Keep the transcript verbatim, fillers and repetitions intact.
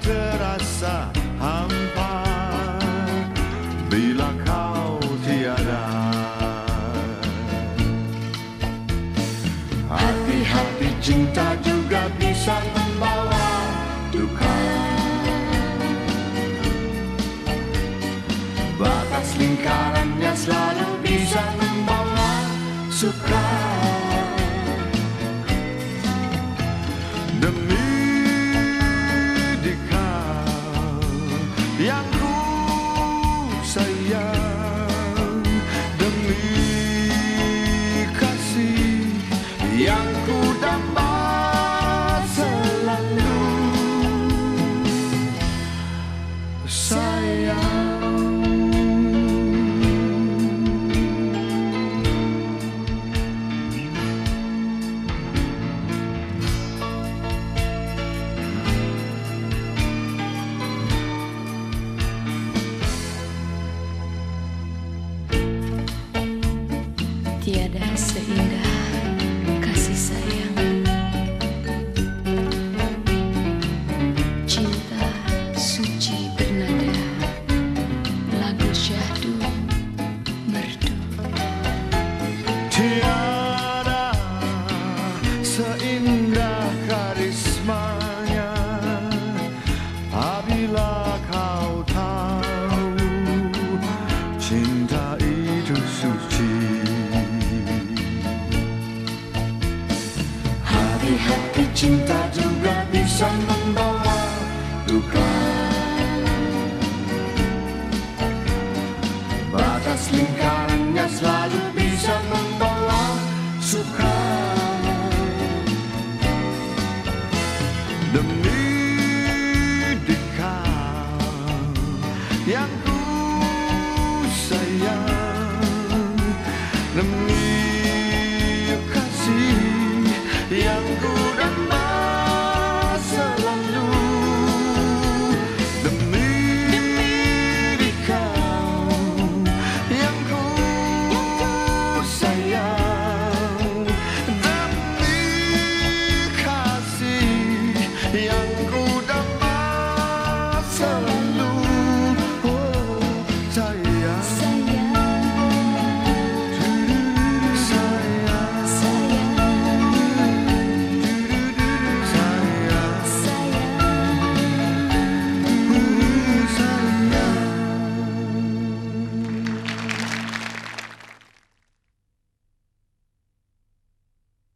terasa hampa bila kau tiada. Hati-hati, cinta juga bisa membawa duka. Batas lingkarannya selalu bisa membawa suka. Demi dikau yang ku sayang, demi kasih yang ku damba selalu, sayang. Tiada seindah kasih sayang, cinta suci bernada lagu syahdu merdu. Tiada seindah karismanya apabila kau tahu cinta itu suci. Hati-hati, cinta juga bisa membawa duka. Batas lingkarannya selalu bisa membawa suka. Demi dikau yang ku sayang, demi kasih yang ku damba selalu, demi dikau yang ku sayang, demi kasih yang ku damba selalu.